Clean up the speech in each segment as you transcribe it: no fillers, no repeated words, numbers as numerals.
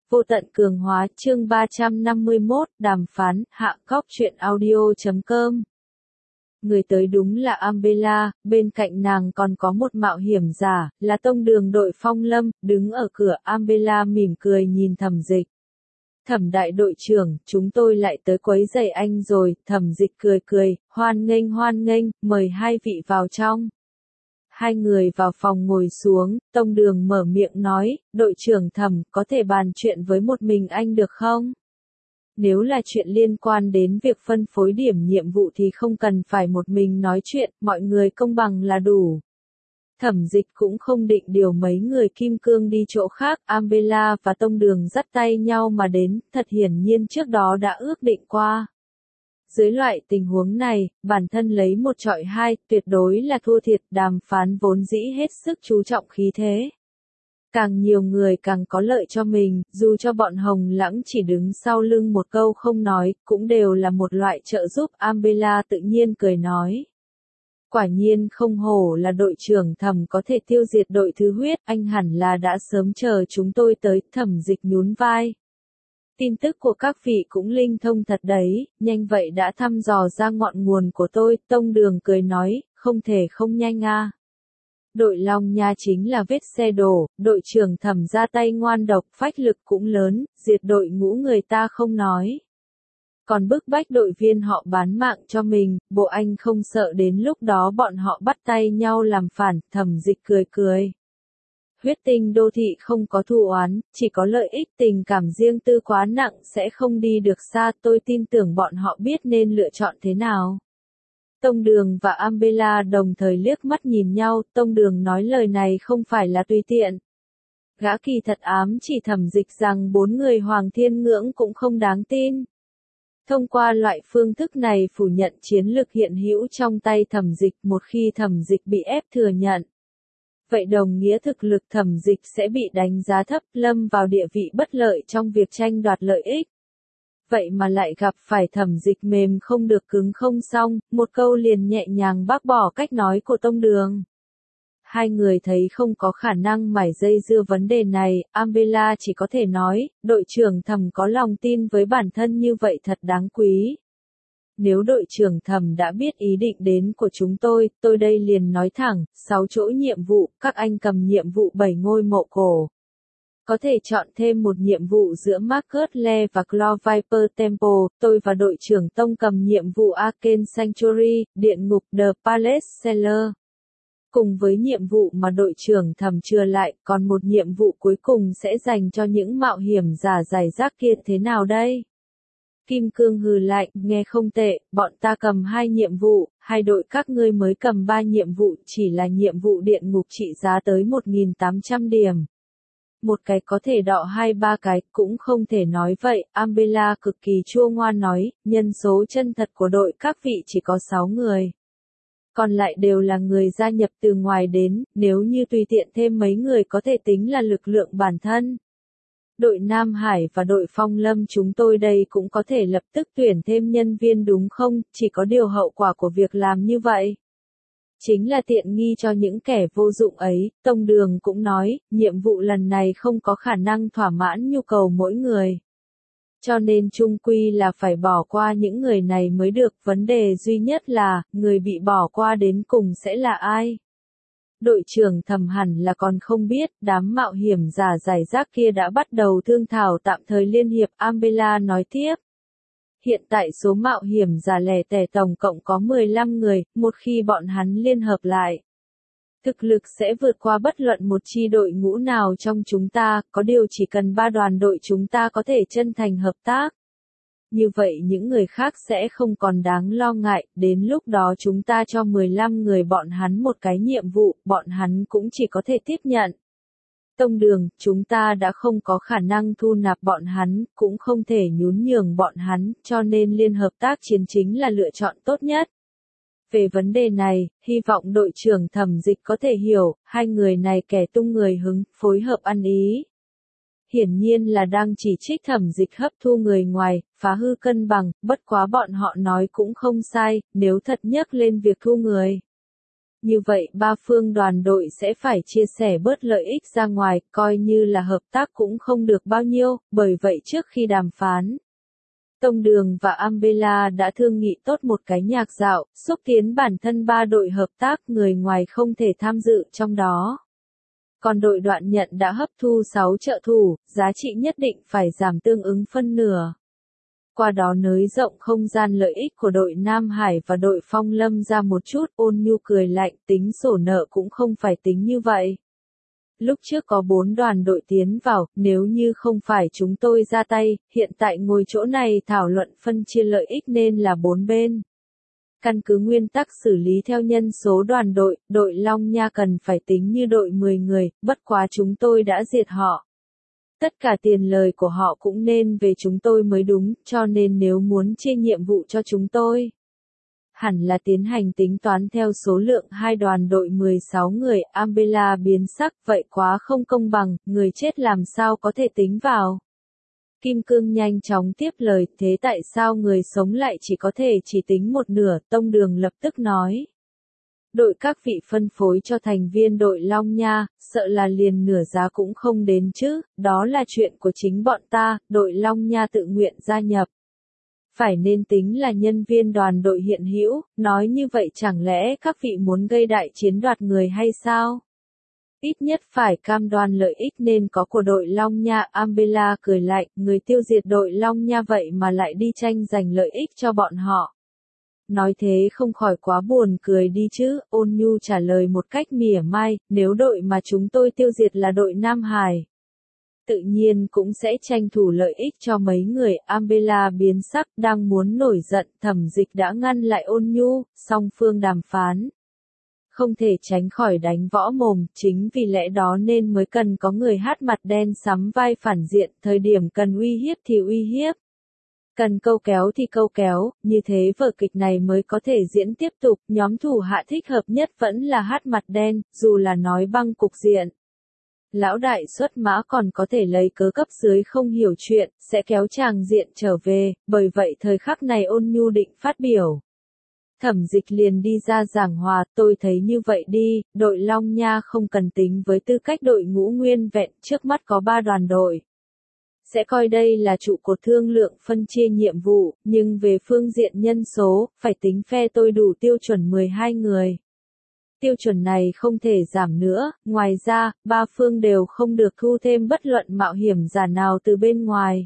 Vô tận cường hóa chương 351 đàm phán hạ góc truyện audio.com. Người tới đúng là Ambella, bên cạnh nàng còn có một mạo hiểm giả, là tông đường đội Phong Lâm, đứng ở cửa. Ambella mỉm cười nhìn Thẩm Dịch. Thẩm đại đội trưởng, chúng tôi lại tới quấy rầy anh rồi. Thẩm Dịch cười cười, hoan nghênh, mời hai vị vào trong. Hai người vào phòng ngồi xuống, tông đường mở miệng nói, đội trưởng Thẩm, có thể bàn chuyện với một mình anh được không? Nếu là chuyện liên quan đến việc phân phối điểm nhiệm vụ thì không cần phải một mình nói chuyện, mọi người công bằng là đủ. Thẩm Dịch cũng không định điều mấy người kim cương đi chỗ khác, Ambella và tông đường dắt tay nhau mà đến, thật hiển nhiên trước đó đã ước định qua. Dưới loại tình huống này, bản thân lấy một chọi hai, tuyệt đối là thua thiệt. Đàm phán vốn dĩ hết sức chú trọng khí thế. Càng nhiều người càng có lợi cho mình, dù cho bọn Hồng Lãng chỉ đứng sau lưng một câu không nói, cũng đều là một loại trợ giúp. Ambella tự nhiên cười nói. Quả nhiên không hổ là đội trưởng Thẩm, có thể tiêu diệt đội Thứ Huyết, anh hẳn là đã sớm chờ chúng tôi tới. Thẩm Dịch nhún vai. Tin tức của các vị cũng linh thông thật đấy, nhanh vậy đã thăm dò ra ngọn nguồn của tôi. Tông đường cười nói, không thể không nhanh à. Đội Long Nha chính là vết xe đổ, đội trưởng Thẩm ra tay ngoan độc, phách lực cũng lớn, diệt đội ngũ người ta không nói. Còn bức bách đội viên họ bán mạng cho mình, bộ anh không sợ đến lúc đó bọn họ bắt tay nhau làm phản. Thẩm Dịch cười cười. Huyết tinh đô thị không có thù oán, chỉ có lợi ích. Tình cảm riêng tư quá nặng sẽ không đi được xa. Tôi tin tưởng bọn họ biết nên lựa chọn thế nào. Tông đường và Ambella đồng thời liếc mắt nhìn nhau. Tông đường nói lời này không phải là tùy tiện. Gã kỳ thật ám chỉ Thẩm Dịch rằng 4 người Hoàng Thiên Ngưỡng cũng không đáng tin. Thông qua loại phương thức này phủ nhận chiến lực hiện hữu trong tay Thẩm Dịch. Một khi Thẩm Dịch bị ép thừa nhận, vậy đồng nghĩa thực lực Thẩm Dịch sẽ bị đánh giá thấp, lâm vào địa vị bất lợi trong việc tranh đoạt lợi ích. Vậy mà lại gặp phải Thẩm Dịch mềm không được cứng không xong, một câu liền nhẹ nhàng bác bỏ cách nói của tông đường. Hai người thấy không có khả năng mải dây dưa vấn đề này, Ambella chỉ có thể nói, đội trưởng Thẩm có lòng tin với bản thân như vậy thật đáng quý. Nếu đội trưởng Thẩm đã biết ý định đến của chúng tôi đây liền nói thẳng, 6 chỗ nhiệm vụ, các anh cầm nhiệm vụ 7 ngôi mộ cổ. Có thể chọn thêm một nhiệm vụ giữa Marcus Le và Claw Viper Temple, tôi và đội trưởng Tông cầm nhiệm vụ Arcane Sanctuary, Điện ngục The Palace Cellar. Cùng với nhiệm vụ mà đội trưởng Thẩm chừa lại, còn một nhiệm vụ cuối cùng sẽ dành cho những mạo hiểm giả giải rác kia. Thế nào đây? Kim Cương hừ lạnh, nghe không tệ, bọn ta cầm 2 nhiệm vụ, hai đội các ngươi mới cầm 3 nhiệm vụ, chỉ là nhiệm vụ điện ngục trị giá tới 1.800 điểm. Một cái có thể đọ 2-3 cái, cũng không thể nói vậy. Ambella cực kỳ chua ngoan nói, nhân số chân thật của đội các vị chỉ có 6 người. Còn lại đều là người gia nhập từ ngoài đến, nếu như tùy tiện thêm mấy người có thể tính là lực lượng bản thân. Đội Nam Hải và đội Phong Lâm chúng tôi đây cũng có thể lập tức tuyển thêm nhân viên đúng không, chỉ có điều hậu quả của việc làm như vậy chính là tiện nghi cho những kẻ vô dụng ấy. Tông đường cũng nói, nhiệm vụ lần này không có khả năng thỏa mãn nhu cầu mỗi người. Cho nên chung quy là phải bỏ qua những người này mới được, vấn đề duy nhất là, người bị bỏ qua đến cùng sẽ là ai? Đội trưởng Thẩm hẳn là còn không biết, đám mạo hiểm giả giải rác kia đã bắt đầu thương thảo tạm thời liên hiệp. Ambella nói tiếp. Hiện tại số mạo hiểm giả lẻ tẻ tổng cộng có 15 người, một khi bọn hắn liên hợp lại, thực lực sẽ vượt qua bất luận một chi đội ngũ nào trong chúng ta, có điều chỉ cần 3 đoàn đội chúng ta có thể chân thành hợp tác. Như vậy những người khác sẽ không còn đáng lo ngại, đến lúc đó chúng ta cho 15 người bọn hắn một cái nhiệm vụ, bọn hắn cũng chỉ có thể tiếp nhận. Tông đường, chúng ta đã không có khả năng thu nạp bọn hắn, cũng không thể nhún nhường bọn hắn, cho nên liên hợp tác chiến chính là lựa chọn tốt nhất. Về vấn đề này, hy vọng đội trưởng Thẩm Dịch có thể hiểu, hai người này kẻ tung người hứng, phối hợp ăn ý. Hiển nhiên là đang chỉ trích Thẩm Dịch hấp thu người ngoài, phá hư cân bằng, bất quá bọn họ nói cũng không sai, nếu thật nhắc lên việc thu người. Như vậy ba phương đoàn đội sẽ phải chia sẻ bớt lợi ích ra ngoài, coi như là hợp tác cũng không được bao nhiêu, bởi vậy trước khi đàm phán, Tông Đường và Ambella đã thương nghị tốt một cái nhạc dạo, xúc tiến bản thân ba đội hợp tác, người ngoài không thể tham dự trong đó. Còn đội Đoạn Nhận đã hấp thu 6 trợ thủ, giá trị nhất định phải giảm tương ứng phân nửa. Qua đó nới rộng không gian lợi ích của đội Nam Hải và đội Phong Lâm ra một chút. Ôn Nhu cười lạnh, tính sổ nợ cũng không phải tính như vậy. Lúc trước có 4 đoàn đội tiến vào, nếu như không phải chúng tôi ra tay, hiện tại ngồi chỗ này thảo luận phân chia lợi ích nên là 4 bên. Căn cứ nguyên tắc xử lý theo nhân số đoàn đội, đội Long Nha cần phải tính như đội 10 người, bất quá chúng tôi đã diệt họ. Tất cả tiền lời của họ cũng nên về chúng tôi mới đúng, cho nên nếu muốn chia nhiệm vụ cho chúng tôi, hẳn là tiến hành tính toán theo số lượng hai đoàn đội 16 người. Ambella biến sắc, vậy quá không công bằng, người chết làm sao có thể tính vào. Kim Cương nhanh chóng tiếp lời, thế tại sao người sống lại chỉ tính một nửa. Tông Đường lập tức nói. Đội các vị phân phối cho thành viên đội Long Nha, sợ là liền nửa giá cũng không đến chứ, đó là chuyện của chính bọn ta, đội Long Nha tự nguyện gia nhập. Phải nên tính là nhân viên đoàn đội hiện hữu, nói như vậy chẳng lẽ các vị muốn gây đại chiến đoạt người hay sao? Ít nhất phải cam đoan lợi ích nên có của đội Long Nha. Ambella cười lạnh, người tiêu diệt đội Long Nha vậy mà lại đi tranh giành lợi ích cho bọn họ. Nói thế không khỏi quá buồn cười đi chứ. Ôn Nhu trả lời một cách mỉa mai, nếu đội mà chúng tôi tiêu diệt là đội Nam Hải, tự nhiên cũng sẽ tranh thủ lợi ích cho mấy người. Ambella biến sắc, đang muốn nổi giận, Thẩm Dịch đã ngăn lại Ôn Nhu. Song phương đàm phán không thể tránh khỏi đánh võ mồm, chính vì lẽ đó nên mới cần có người hát mặt đen sắm vai phản diện, thời điểm cần uy hiếp thì uy hiếp, cần câu kéo thì câu kéo, như thế vở kịch này mới có thể diễn tiếp tục. Nhóm thủ hạ thích hợp nhất vẫn là hát mặt đen, dù là nói băng cục diện. Lão đại xuất mã còn có thể lấy cớ cấp dưới không hiểu chuyện, sẽ kéo chàng diện trở về, bởi vậy thời khắc này Ôn Nhu định phát biểu. Thẩm Dịch liền đi ra giảng hòa, tôi thấy như vậy đi, đội Long Nha không cần tính với tư cách đội ngũ nguyên vẹn, trước mắt có 3 đoàn đội. Sẽ coi đây là trụ cột thương lượng phân chia nhiệm vụ, nhưng về phương diện nhân số, phải tính phe tôi đủ tiêu chuẩn 12 người. Tiêu chuẩn này không thể giảm nữa, ngoài ra, 3 phương đều không được thu thêm bất luận mạo hiểm giả nào từ bên ngoài.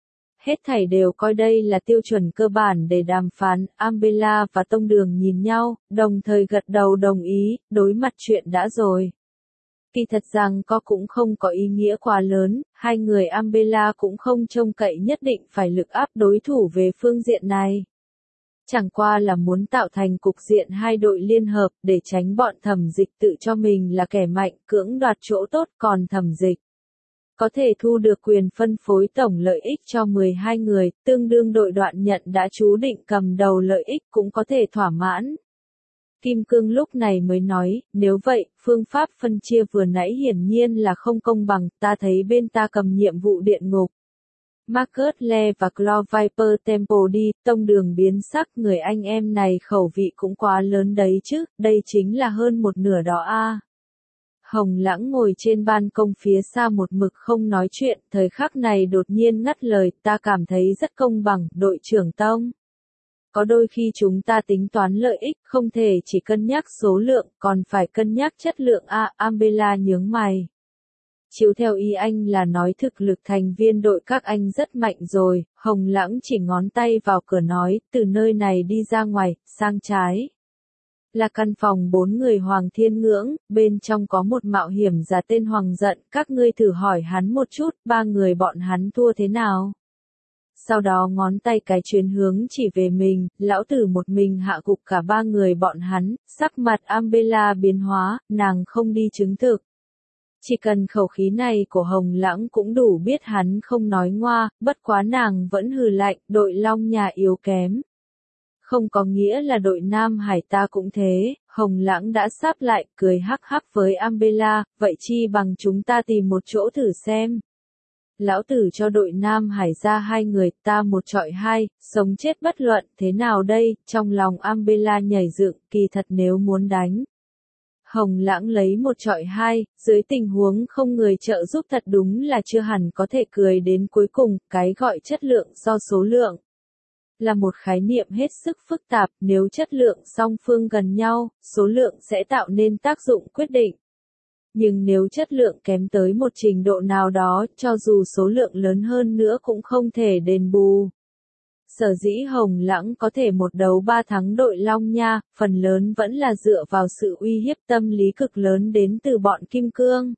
Hết thảy đều coi đây là tiêu chuẩn cơ bản để đàm phán. Ambella và Tông Đường nhìn nhau, đồng thời gật đầu đồng ý, đối mặt chuyện đã rồi. Kỳ thật rằng cũng không có ý nghĩa quá lớn, hai người Ambella cũng không trông cậy nhất định phải lực áp đối thủ về phương diện này. Chẳng qua là muốn tạo thành cục diện hai đội liên hợp để tránh bọn Thẩm Dịch tự cho mình là kẻ mạnh cưỡng đoạt chỗ tốt, còn Thẩm Dịch có thể thu được quyền phân phối tổng lợi ích cho 12 người, tương đương đội Đoạn Nhận đã chú định cầm đầu lợi ích cũng có thể thỏa mãn. Kim Cương lúc này mới nói, nếu vậy, phương pháp phân chia vừa nãy hiển nhiên là không công bằng, ta thấy bên ta cầm nhiệm vụ điện ngục. Marcus Le và Claw Viper Temple đi. Tông Đường biến sắc, người anh em này khẩu vị cũng quá lớn đấy chứ, đây chính là hơn một nửa đó a. Hồng Lãng ngồi trên ban công phía xa một mực không nói chuyện, thời khắc này đột nhiên ngắt lời, ta cảm thấy rất công bằng, đội trưởng Tông. Có đôi khi chúng ta tính toán lợi ích, không thể chỉ cân nhắc số lượng, còn phải cân nhắc chất lượng a. Ambella nhướng mày. Chiếu theo ý anh là nói thực lực thành viên đội các anh rất mạnh rồi. Hồng Lãng chỉ ngón tay vào cửa nói, từ nơi này đi ra ngoài, sang trái là căn phòng 4 người Hoàng Thiên Ngưỡng, bên trong có một mạo hiểm giả tên Hoàng Giận, các ngươi thử hỏi hắn một chút, 3 người bọn hắn thua thế nào. Sau đó ngón tay cái chuyến hướng chỉ về mình, lão tử một mình hạ gục cả 3 người bọn hắn. Sắc mặt Ambella biến hóa, nàng không đi chứng thực. Chỉ cần khẩu khí này của Hồng Lãng cũng đủ biết hắn không nói ngoa, bất quá nàng vẫn hừ lạnh, đội Long Nhà yếu kém. Không có nghĩa là đội Nam Hải ta cũng thế. Hồng Lãng đã sáp lại, cười hắc hắc với Ambella, vậy chi bằng chúng ta tìm một chỗ thử xem. Lão tử cho đội Nam Hải ra 2 người, ta một chọi 2, sống chết bất luận, thế nào đây? Trong lòng Ambella nhảy dựng, kỳ thật nếu muốn đánh Hồng Lãng lấy một trọi hai, dưới tình huống không người trợ giúp thật đúng là chưa hẳn có thể cười đến cuối cùng, cái gọi chất lượng do số lượng. Là một khái niệm hết sức phức tạp, nếu chất lượng song phương gần nhau, số lượng sẽ tạo nên tác dụng quyết định. Nhưng nếu chất lượng kém tới một trình độ nào đó, cho dù số lượng lớn hơn nữa cũng không thể đền bù. Sở dĩ Hồng Lãng có thể một đấu ba thắng đội Long Nha, phần lớn vẫn là dựa vào sự uy hiếp tâm lý cực lớn đến từ bọn Kim Cương.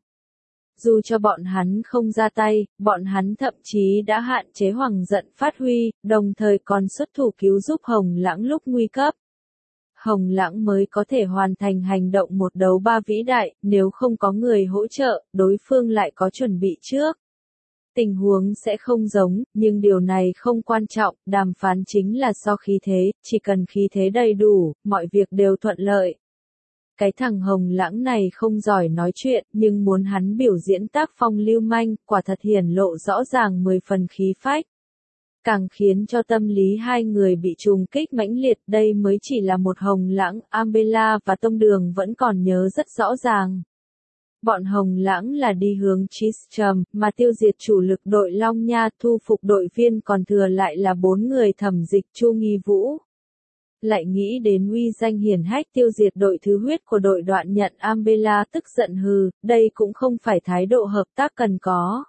Dù cho bọn hắn không ra tay, bọn hắn thậm chí đã hạn chế Hoàng Giận phát huy, đồng thời còn xuất thủ cứu giúp Hồng Lãng lúc nguy cấp. Hồng Lãng mới có thể hoàn thành hành động một đấu ba vĩ đại, nếu không có người hỗ trợ, đối phương lại có chuẩn bị trước. Tình huống sẽ không giống, nhưng điều này không quan trọng, đàm phán chính là so khí thế, chỉ cần khí thế đầy đủ, mọi việc đều thuận lợi. Cái thằng Hồng Lãng này không giỏi nói chuyện, nhưng muốn hắn biểu diễn tác phong lưu manh, quả thật hiển lộ rõ ràng 10 phần khí phách. Càng khiến cho tâm lý hai người bị trùng kích mãnh liệt, đây mới chỉ là một Hồng Lãng, Ambella và Tông Đường vẫn còn nhớ rất rõ ràng. Bọn Hồng Lãng là đi hướng Tristram, mà tiêu diệt chủ lực đội Long Nha, thu phục đội viên còn thừa lại là 4 người Thẩm Dịch, Chu Nghi Vũ. Lại nghĩ đến uy danh hiển hách tiêu diệt đội thứ huyết của đội Đoạn Nhận, Ambella tức giận hừ, đây cũng không phải thái độ hợp tác cần có.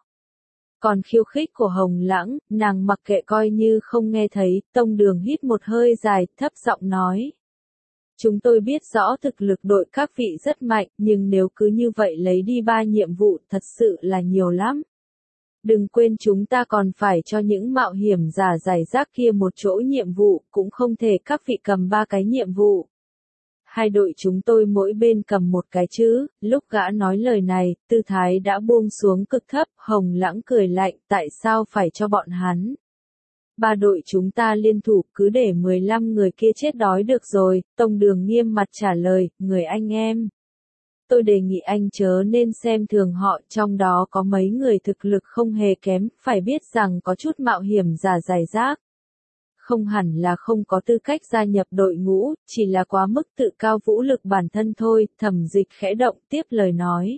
Còn khiêu khích của Hồng Lãng, nàng mặc kệ coi như không nghe thấy, Tông Đường hít một hơi dài, thấp giọng nói. Chúng tôi biết rõ thực lực đội các vị rất mạnh, nhưng nếu cứ như vậy lấy đi 3 nhiệm vụ thật sự là nhiều lắm. Đừng quên chúng ta còn phải cho những mạo hiểm giả giải rác kia một chỗ nhiệm vụ, cũng không thể các vị cầm 3 cái nhiệm vụ. Hai đội chúng tôi mỗi bên cầm một cái chứ, lúc gã nói lời này, tư thái đã buông xuống cực thấp, Hồng Lãng cười lạnh, tại sao phải cho bọn hắn? 3 đội chúng ta liên thủ, cứ để 15 người kia chết đói được rồi, Tông Đường nghiêm mặt trả lời, người anh em. Tôi đề nghị anh chớ nên xem thường họ, trong đó có mấy người thực lực không hề kém, phải biết rằng có chút mạo hiểm giả giải rác. Không hẳn là không có tư cách gia nhập đội ngũ, chỉ là quá mức tự cao vũ lực bản thân thôi, Thẩm Dịch khẽ động tiếp lời nói.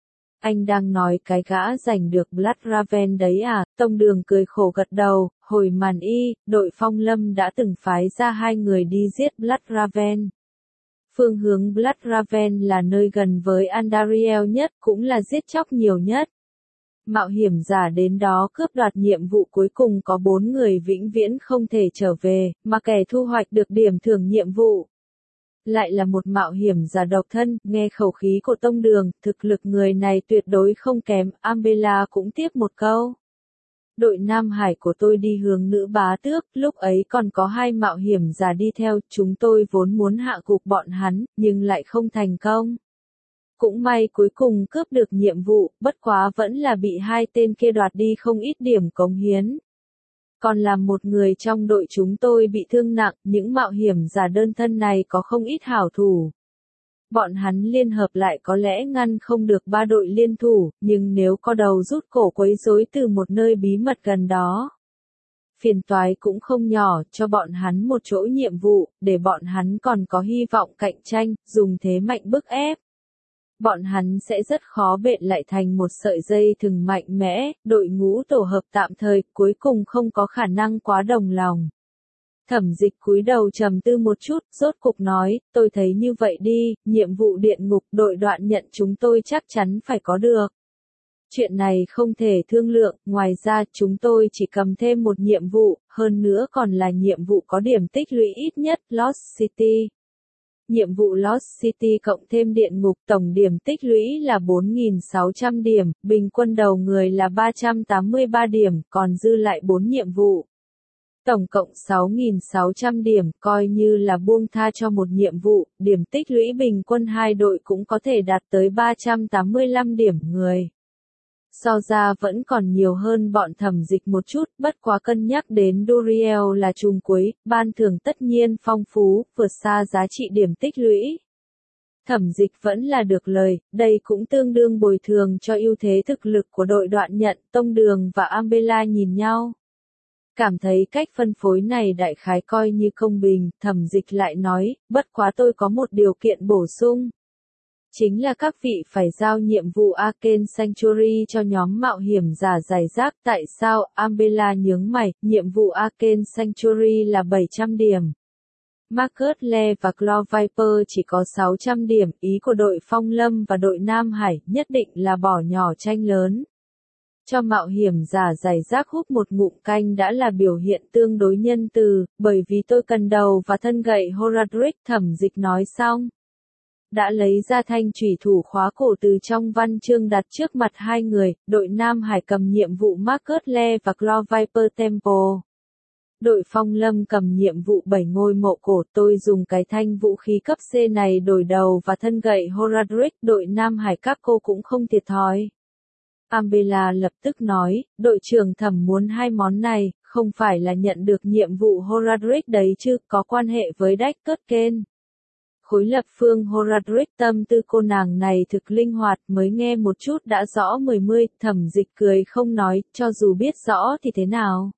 Anh đang nói cái gã giành được Blood Raven đấy à, Tông Đường cười khổ gật đầu, hồi màn y, đội Phong Lâm đã từng phái ra 2 người đi giết Blood Raven. Phương hướng Blood Raven là nơi gần với Andariel nhất, cũng là giết chóc nhiều nhất. Mạo hiểm giả đến đó cướp đoạt nhiệm vụ cuối cùng có 4 người vĩnh viễn không thể trở về, mà kẻ thu hoạch được điểm thưởng nhiệm vụ. Lại là một mạo hiểm giả độc thân, nghe khẩu khí của Tông Đường, thực lực người này tuyệt đối không kém, Ambella cũng tiếp một câu. Đội Nam Hải của tôi đi hướng Nữ Bá Tước, lúc ấy còn có 2 mạo hiểm giả đi theo, chúng tôi vốn muốn hạ gục bọn hắn, nhưng lại không thành công. Cũng may cuối cùng cướp được nhiệm vụ, bất quá vẫn là bị 2 tên kia đoạt đi không ít điểm cống hiến. Còn là một người trong đội chúng tôi bị thương nặng, những mạo hiểm giả đơn thân này có không ít hảo thủ. Bọn hắn liên hợp lại có lẽ ngăn không được 3 đội liên thủ, nhưng nếu có đầu rút cổ quấy rối từ một nơi bí mật gần đó. Phiền toái cũng không nhỏ, cho bọn hắn một chỗ nhiệm vụ, để bọn hắn còn có hy vọng cạnh tranh, dùng thế mạnh bức ép. Bọn hắn sẽ rất khó bện lại thành một sợi dây thừng mạnh mẽ, đội ngũ tổ hợp tạm thời, cuối cùng không có khả năng quá đồng lòng. Thẩm Dịch cúi đầu trầm tư một chút, rốt cục nói, tôi thấy như vậy đi, nhiệm vụ điện ngục đội Đoạn Nhận chúng tôi chắc chắn phải có được. Chuyện này không thể thương lượng, ngoài ra chúng tôi chỉ cầm thêm một nhiệm vụ, hơn nữa còn là nhiệm vụ có điểm tích lũy ít nhất, Lost City. Nhiệm vụ Lost City cộng thêm điện ngục tổng điểm tích lũy là 4.600 điểm, bình quân đầu người là 383 điểm, còn dư lại 4 nhiệm vụ. Tổng cộng 6.600 điểm, coi như là buông tha cho một nhiệm vụ, điểm tích lũy bình quân 2 đội cũng có thể đạt tới 385 điểm người. So ra vẫn còn nhiều hơn bọn Thẩm Dịch một chút, bất quá cân nhắc đến Duriel là trùng cuối, ban thưởng tất nhiên phong phú, vượt xa giá trị điểm tích lũy. Thẩm Dịch vẫn là được lời, đây cũng tương đương bồi thường cho ưu thế thực lực của đội Đoạn Nhận, Tông Đường và Ambella nhìn nhau. Cảm thấy cách phân phối này đại khái coi như công bình, Thẩm Dịch lại nói, bất quá tôi có một điều kiện bổ sung. chính là các vị phải giao nhiệm vụ Arcane Sanctuary cho nhóm mạo hiểm giả giải rác. Tại sao? Ambella nhướng mày, nhiệm vụ Arcane Sanctuary là 700 điểm. Marcus Le và Claw Viper chỉ có 600 điểm, ý của đội Phong Lâm và đội Nam Hải nhất định là bỏ nhỏ tranh lớn. Cho mạo hiểm giả giải rác hút một ngụm canh đã là biểu hiện tương đối nhân từ, bởi vì tôi cần đầu và thân gậy Horadric. Thẩm Dịch nói xong, đã lấy ra thanh chủy thủ khóa cổ từ trong văn chương đặt trước mặt hai người. Đội Nam Hải cầm nhiệm vụ Marcus Le và Claw Viper Temple. Đội Phong Lâm cầm nhiệm vụ 7 ngôi mộ cổ. Tôi dùng cái thanh vũ khí cấp C này đổi đầu và thân gậy Horadric. Đội Nam Hải các cô cũng không thiệt thòi. Ambella lập tức nói, đội trưởng Thẩm muốn hai món này, không phải là nhận được nhiệm vụ Horadric đấy chứ, có quan hệ với Deckard Cain. Khối lập phương Horadric. Tâm tư cô nàng này thực linh hoạt, mới nghe một chút đã rõ 10. Thẩm Dịch cười không nói, cho dù biết rõ thì thế nào.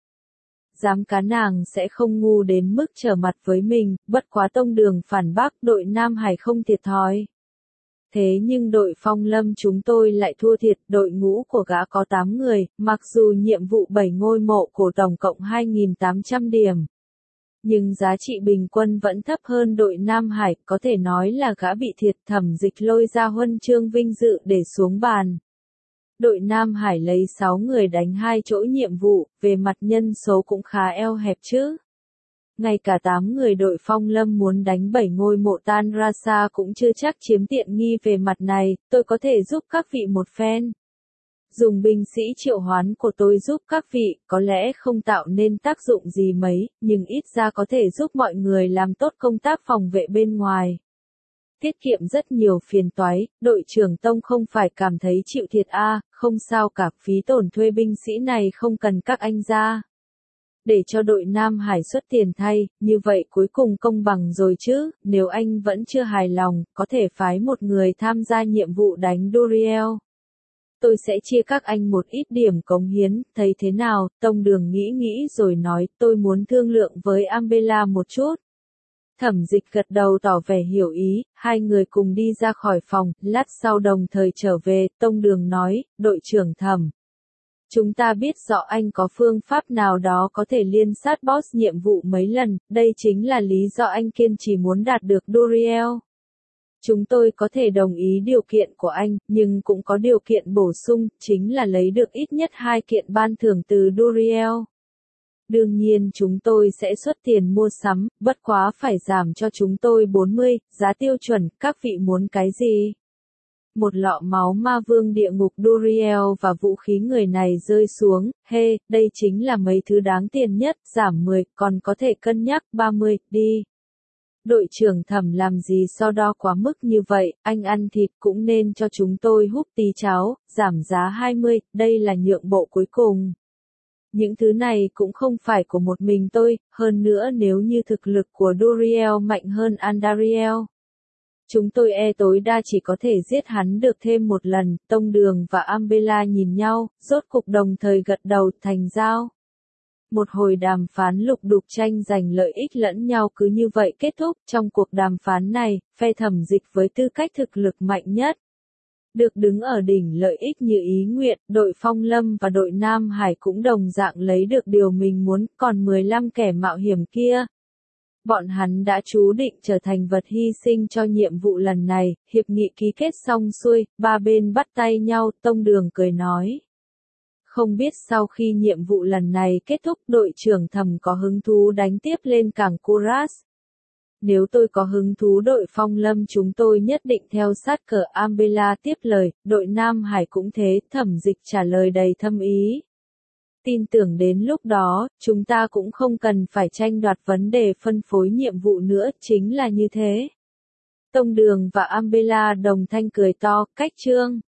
Dám cá nàng sẽ không ngu đến mức trở mặt với mình, bất quá Tông Đường phản bác, đội Nam Hải không thiệt thòi. Thế nhưng đội Phong Lâm chúng tôi lại thua thiệt. Đội ngũ của gã có 8 người, mặc dù nhiệm vụ 7 ngôi mộ cổ tổng cộng 2.800 điểm. Nhưng giá trị bình quân vẫn thấp hơn đội Nam Hải, có thể nói là gã bị thiệt. Thẩm Dịch lôi ra huân chương vinh dự để xuống bàn. Đội Nam Hải lấy 6 người đánh 2 chỗ nhiệm vụ, về mặt nhân số cũng khá eo hẹp chứ. Ngay cả 8 người đội Phong Lâm muốn đánh 7 ngôi mộ Tan Rasa cũng chưa chắc chiếm tiện nghi. Về mặt này, tôi có thể giúp các vị một phen. Dùng binh sĩ triệu hoán của tôi giúp các vị, có lẽ không tạo nên tác dụng gì mấy, nhưng ít ra có thể giúp mọi người làm tốt công tác phòng vệ bên ngoài. Tiết kiệm rất nhiều phiền toái. Đội trưởng Tông không phải cảm thấy chịu thiệt à? Không sao cả, phí tổn thuê binh sĩ này không cần các anh ra. Để cho đội Nam Hải xuất tiền thay, như vậy cuối cùng công bằng rồi chứ. Nếu anh vẫn chưa hài lòng, có thể phái một người tham gia nhiệm vụ đánh Duriel. Tôi sẽ chia các anh một ít điểm cống hiến, thấy thế nào? Tông Đường nghĩ rồi nói, tôi muốn thương lượng với Ambella một chút. Thẩm Dịch gật đầu tỏ vẻ hiểu ý, hai người cùng đi ra khỏi phòng, lát sau đồng thời trở về. Tông Đường nói, đội trưởng Thẩm, chúng ta biết rõ anh có phương pháp nào đó có thể liên sát boss nhiệm vụ mấy lần, đây chính là lý do anh kiên trì muốn đạt được Duriel. Chúng tôi có thể đồng ý điều kiện của anh, nhưng cũng có điều kiện bổ sung, chính là lấy được ít nhất 2 kiện ban thưởng từ Duriel. Đương nhiên chúng tôi sẽ xuất tiền mua sắm, bất quá phải giảm cho chúng tôi 40, giá tiêu chuẩn. Các vị muốn cái gì? Một lọ máu ma vương địa ngục Duriel và vũ khí người này rơi xuống. Đây chính là mấy thứ đáng tiền nhất. Giảm 10, còn có thể cân nhắc 30, đi. Đội trưởng Thẩm làm gì so đo quá mức như vậy, anh ăn thịt cũng nên cho chúng tôi húp tí cháo. Giảm giá 20, đây là nhượng bộ cuối cùng. Những thứ này cũng không phải của một mình tôi, hơn nữa nếu như thực lực của Duriel mạnh hơn Andariel, chúng tôi tối đa chỉ có thể giết hắn được thêm một lần. Tông Đường và Ambella nhìn nhau, rốt cục đồng thời gật đầu, thành giao. Một hồi đàm phán lục đục tranh giành lợi ích lẫn nhau cứ như vậy kết thúc. Trong cuộc đàm phán này, phe Thẩm Dịch với tư cách thực lực mạnh nhất, được đứng ở đỉnh lợi ích như ý nguyện. Đội Phong Lâm và đội Nam Hải cũng đồng dạng lấy được điều mình muốn. Còn 15 kẻ mạo hiểm kia, bọn hắn đã chú định trở thành vật hy sinh cho nhiệm vụ lần này. Hiệp nghị ký kết xong xuôi, ba bên bắt tay nhau. Tông Đường cười nói, không biết sau khi nhiệm vụ lần này kết thúc đội trưởng Thẩm có hứng thú đánh tiếp lên cảng Kuras. Nếu tôi có hứng thú đội Phong Lâm chúng tôi nhất định theo sát cờ. Ambella tiếp lời, đội Nam Hải cũng thế. Thẩm Dịch trả lời đầy thâm ý. Tin tưởng đến lúc đó, chúng ta cũng không cần phải tranh đoạt vấn đề phân phối nhiệm vụ nữa, chính là như thế. Tông Đường và Ambella đồng thanh cười to, cách chương.